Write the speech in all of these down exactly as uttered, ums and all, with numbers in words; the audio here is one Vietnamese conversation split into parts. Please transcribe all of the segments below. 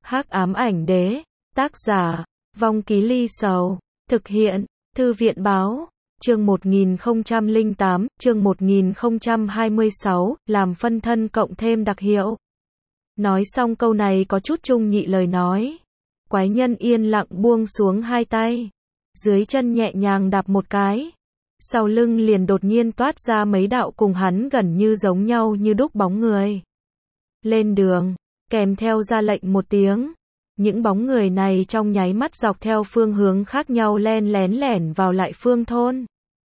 Hắc ám ảnh đế, tác giả, Vong Ký Ly Sầu, thực hiện, Thư viện báo, chương một nghìn không trăm lẻ tám, chương một nghìn không trăm hai mươi sáu, làm phân thân cộng thêm đặc hiệu. Nói xong câu này có chút trung nhị lời nói. Quái nhân yên lặng buông xuống hai tay. Dưới chân nhẹ nhàng đạp một cái. Sau lưng liền đột nhiên toát ra mấy đạo cùng hắn gần như giống nhau như đúc bóng người. Lên đường, kèm theo ra lệnh một tiếng. Những bóng người này trong nháy mắt dọc theo phương hướng khác nhau len lén lẻn vào lại phương thôn.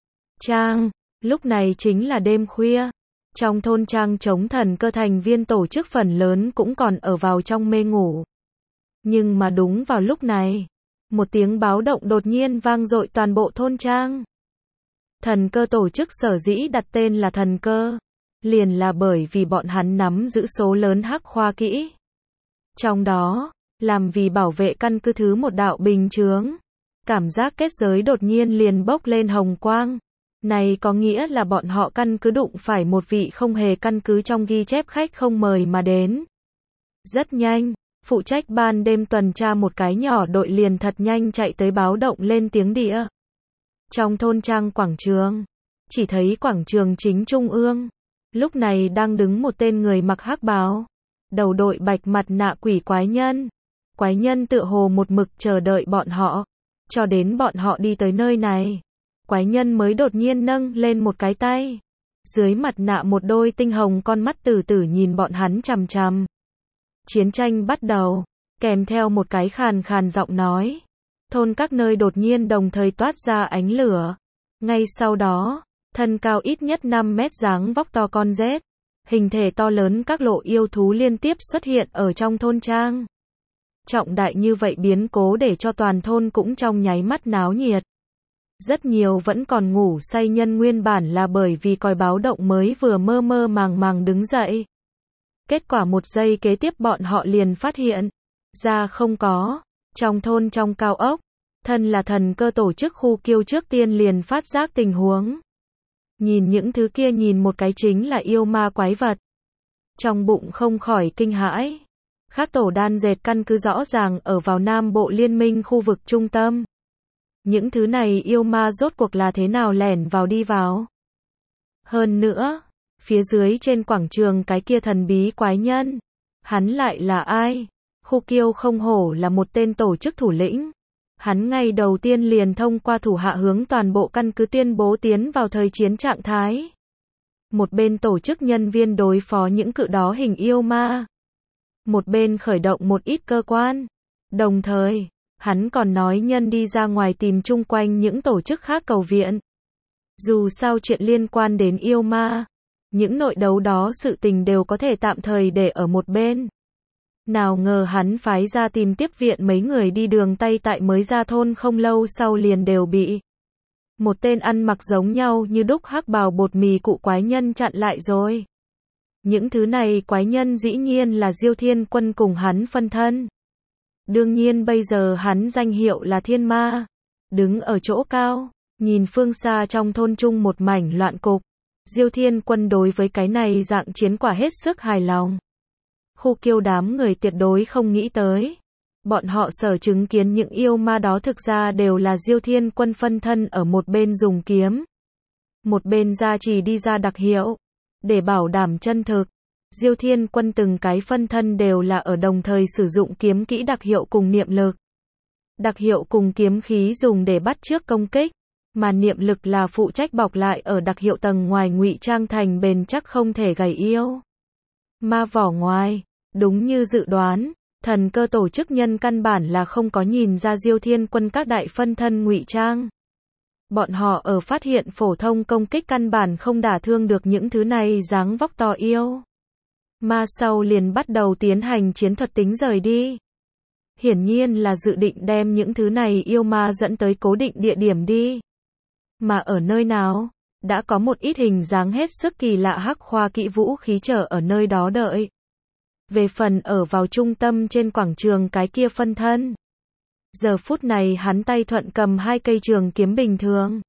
Trang, lúc này chính là đêm khuya. Trong thôn trang chống thần cơ thành viên tổ chức phần lớn cũng còn ở vào trong mê ngủ. Nhưng mà đúng vào lúc này, một tiếng báo động đột nhiên vang dội toàn bộ thôn trang. Thần cơ tổ chức sở dĩ đặt tên là thần cơ, liền là bởi vì bọn hắn nắm giữ số lớn hắc khoa kỹ. Trong đó, làm vì bảo vệ căn cứ thứ một đạo bình chướng, cảm giác kết giới đột nhiên liền bốc lên hồng quang. Này có nghĩa là bọn họ căn cứ đụng phải một vị không hề căn cứ trong ghi chép khách không mời mà đến. Rất nhanh, phụ trách ban đêm tuần tra một cái nhỏ đội liền thật nhanh chạy tới báo động lên tiếng địa. Trong thôn trang quảng trường, chỉ thấy quảng trường chính trung ương, lúc này đang đứng một tên người mặc hắc bào, đầu đội bạch mặt nạ quỷ quái nhân. Quái nhân tựa hồ một mực chờ đợi bọn họ, cho đến bọn họ đi tới nơi này. Quái nhân mới đột nhiên nâng lên một cái tay. Dưới mặt nạ một đôi tinh hồng con mắt từ từ nhìn bọn hắn chằm chằm. Chiến tranh bắt đầu, kèm theo một cái khàn khàn giọng nói. Thôn các nơi đột nhiên đồng thời toát ra ánh lửa. Ngay sau đó, thân cao ít nhất năm mét dáng vóc to con rết. Hình thể to lớn các lộ yêu thú liên tiếp xuất hiện ở trong thôn trang. Trọng đại như vậy biến cố để cho toàn thôn cũng trong nháy mắt náo nhiệt. Rất nhiều vẫn còn ngủ say nhân nguyên bản là bởi vì còi báo động mới vừa mơ mơ màng màng đứng dậy. Kết quả một giây kế tiếp bọn họ liền phát hiện ra không có. Trong thôn trong cao ốc, thân là thần cơ tổ chức khu kiêu trước tiên liền phát giác tình huống. Nhìn những thứ kia nhìn một cái chính là yêu ma quái vật. Trong bụng không khỏi kinh hãi. Khác tổ đan dệt căn cứ rõ ràng ở vào Nam Bộ Liên minh khu vực trung tâm. Những thứ này yêu ma rốt cuộc là thế nào lẻn vào đi vào. Hơn nữa, phía dưới trên quảng trường cái kia thần bí quái nhân. Hắn lại là ai? Khu kiêu không hổ là một tên tổ chức thủ lĩnh. Hắn ngày đầu tiên liền thông qua thủ hạ hướng toàn bộ căn cứ tuyên bố tiến vào thời chiến trạng thái. Một bên tổ chức nhân viên đối phó những cự đó hình yêu ma. Một bên khởi động một ít cơ quan. Đồng thời, hắn còn nói nhân đi ra ngoài tìm chung quanh những tổ chức khác cầu viện. Dù sao chuyện liên quan đến yêu ma, những nội đấu đó sự tình đều có thể tạm thời để ở một bên. Nào ngờ hắn phái ra tìm tiếp viện mấy người đi đường tay tại mới ra thôn không lâu sau liền đều bị một tên ăn mặc giống nhau như đúc hắc bào bột mì cụ quái nhân chặn lại rồi. Những thứ này quái nhân dĩ nhiên là Diêu Thiên Quân cùng hắn phân thân. Đương nhiên bây giờ hắn danh hiệu là Thiên Ma. Đứng ở chỗ cao, nhìn phương xa trong thôn chung một mảnh loạn cục. Diêu Thiên Quân đối với cái này dạng chiến quả hết sức hài lòng. Khu kiêu đám người tuyệt đối không nghĩ tới. Bọn họ sở chứng kiến những yêu ma đó thực ra đều là Diêu Thiên Quân phân thân ở một bên dùng kiếm. Một bên gia trì đi ra đặc hiệu. Để bảo đảm chân thực, Diêu Thiên Quân từng cái phân thân đều là ở đồng thời sử dụng kiếm kỹ đặc hiệu cùng niệm lực. Đặc hiệu cùng kiếm khí dùng để bắt chước công kích, mà niệm lực là phụ trách bọc lại ở đặc hiệu tầng ngoài ngụy trang thành bền chắc không thể gầy yêu. Ma vỏ ngoài, đúng như dự đoán, thần cơ tổ chức nhân căn bản là không có nhìn ra Diêu Thiên Quân các đại phân thân ngụy trang. Bọn họ ở phát hiện phổ thông công kích căn bản không đả thương được những thứ này dáng vóc to yêu. Ma sau liền bắt đầu tiến hành chiến thuật tính rời đi. Hiển nhiên là dự định đem những thứ này yêu ma dẫn tới cố định địa điểm đi. Mà ở nơi nào, đã có một ít hình dáng hết sức kỳ lạ hắc khoa kỹ vũ khí chờ ở nơi đó đợi. Về phần ở vào trung tâm trên quảng trường cái kia phân thân. Giờ phút này hắn tay thuận cầm hai cây trường kiếm bình thường.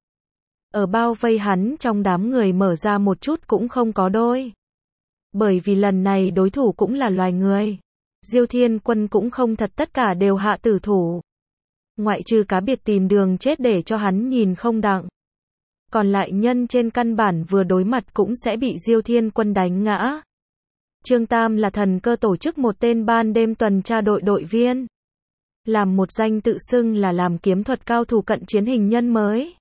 Ở bao vây hắn trong đám người mở ra một chút cũng không có đôi. Bởi vì lần này đối thủ cũng là loài người. Diêu Thiên Quân cũng không thật tất cả đều hạ tử thủ. Ngoại trừ cá biệt tìm đường chết để cho hắn nhìn không đặng. Còn lại nhân trên căn bản vừa đối mặt cũng sẽ bị Diêu Thiên Quân đánh ngã. Trương Tam là thần cơ tổ chức một tên ban đêm tuần tra đội đội viên. Làm một danh tự xưng là làm kiếm thuật cao thủ cận chiến hình nhân mới.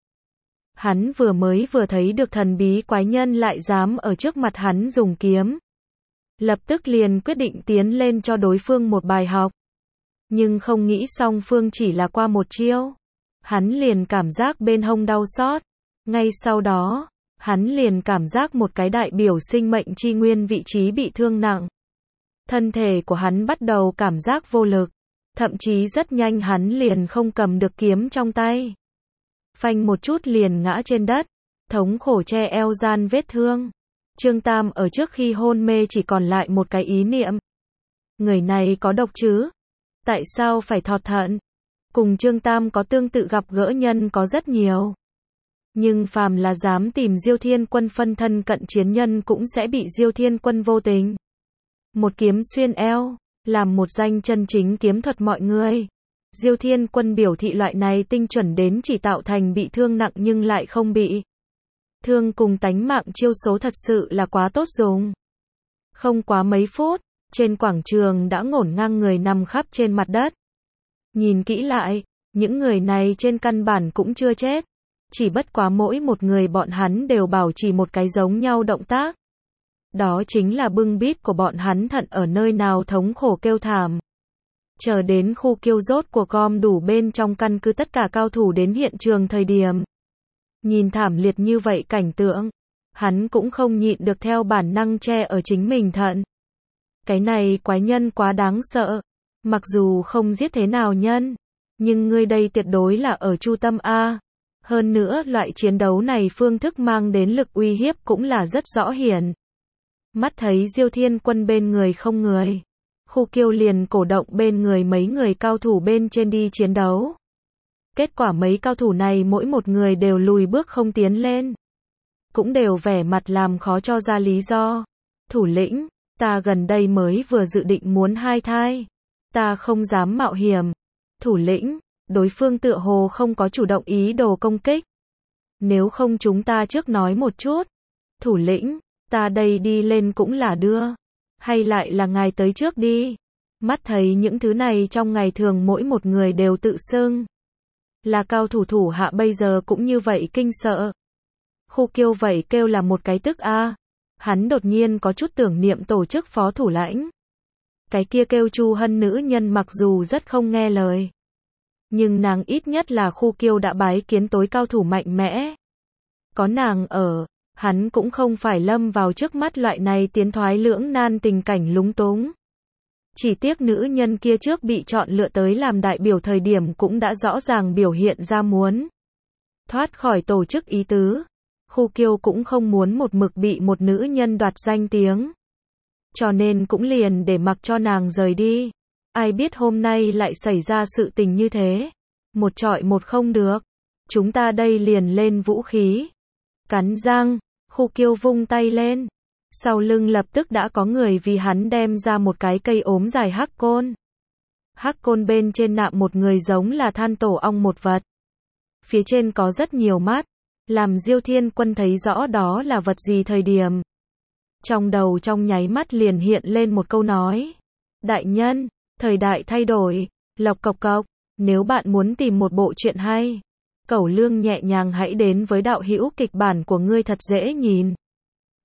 Hắn vừa mới vừa thấy được thần bí quái nhân lại dám ở trước mặt hắn dùng kiếm. Lập tức liền quyết định tiến lên cho đối phương một bài học. Nhưng không nghĩ song phương chỉ là qua một chiêu. Hắn liền cảm giác bên hông đau xót. Ngay sau đó, hắn liền cảm giác một cái đại biểu sinh mệnh chi nguyên vị trí bị thương nặng. Thân thể của hắn bắt đầu cảm giác vô lực. Thậm chí rất nhanh hắn liền không cầm được kiếm trong tay. Phanh một chút liền ngã trên đất. Thống khổ che eo gian vết thương. Trương Tam ở trước khi hôn mê chỉ còn lại một cái ý niệm. Người này có độc chứ? Tại sao phải thọt thận? Cùng Trương Tam có tương tự gặp gỡ nhân có rất nhiều. Nhưng phàm là dám tìm Diêu Thiên Quân phân thân cận chiến nhân cũng sẽ bị Diêu Thiên Quân vô tình. Một kiếm xuyên eo, làm một danh chân chính kiếm thuật mọi người. Diêu Thiên Quân biểu thị loại này tinh chuẩn đến chỉ tạo thành bị thương nặng nhưng lại không bị thương cùng tánh mạng chiêu số thật sự là quá tốt dùng. Không quá mấy phút, trên quảng trường đã ngổn ngang người nằm khắp trên mặt đất. Nhìn kỹ lại, những người này trên căn bản cũng chưa chết. Chỉ bất quá mỗi một người bọn hắn đều bảo trì một cái giống nhau động tác. Đó chính là bưng bít của bọn hắn thận ở nơi nào thống khổ kêu thảm. Chờ đến khu kiêu rốt của gom đủ bên trong căn cứ tất cả cao thủ đến hiện trường thời điểm. Nhìn thảm liệt như vậy cảnh tượng, hắn cũng không nhịn được theo bản năng che ở chính mình thận. Cái này quái nhân quá đáng sợ. Mặc dù không giết thế nào nhân, nhưng ngươi đây tuyệt đối là ở chu tâm A. Hơn nữa loại chiến đấu này phương thức mang đến lực uy hiếp cũng là rất rõ hiển. Mắt thấy Diêu Thiên Quân bên người không người. Khu kiêu liền cổ động bên người mấy người cao thủ bên trên đi chiến đấu. Kết quả mấy cao thủ này mỗi một người đều lùi bước không tiến lên. Cũng đều vẻ mặt làm khó cho ra lý do. Thủ lĩnh, ta gần đây mới vừa dự định muốn hai thai. Ta không dám mạo hiểm. Thủ lĩnh, đối phương tựa hồ không có chủ động ý đồ công kích. Nếu không chúng ta trước nói một chút. Thủ lĩnh, ta đây đi lên cũng là đưa. Hay lại là ngài tới trước đi. Mắt thấy những thứ này trong ngày thường mỗi một người đều tự xưng là cao thủ thủ hạ bây giờ cũng như vậy kinh sợ. Khu kiêu vậy kêu là một cái tức a. Hắn đột nhiên có chút tưởng niệm tổ chức phó thủ lãnh. Cái kia kêu Chu Hân nữ nhân mặc dù rất không nghe lời. Nhưng nàng ít nhất là khu kiêu đã bái kiến tối cao thủ mạnh mẽ. Có nàng ở, hắn cũng không phải lâm vào trước mắt loại này tiến thoái lưỡng nan tình cảnh lúng túng. Chỉ tiếc nữ nhân kia trước bị chọn lựa tới làm đại biểu thời điểm cũng đã rõ ràng biểu hiện ra muốn thoát khỏi tổ chức ý tứ. Khu kiêu cũng không muốn một mực bị một nữ nhân đoạt danh tiếng. Cho nên cũng liền để mặc cho nàng rời đi. Ai biết hôm nay lại xảy ra sự tình như thế. Một trọi một không được. Chúng ta đây liền lên vũ khí. Cắn răng, khu kiêu vung tay lên. Sau lưng lập tức đã có người vì hắn đem ra một cái cây ốm dài hắc côn. Hắc côn bên trên nạm một người giống là than tổ ong một vật. Phía trên có rất nhiều mắt. Làm Diêu Thiên Quân thấy rõ đó là vật gì thời điểm. Trong đầu trong nháy mắt liền hiện lên một câu nói. Đại nhân, thời đại thay đổi, lộc cộc cộc, nếu bạn muốn tìm một bộ truyện hay, Cẩu Lương nhẹ nhàng hãy đến với đạo hữu kịch bản của ngươi thật dễ nhìn.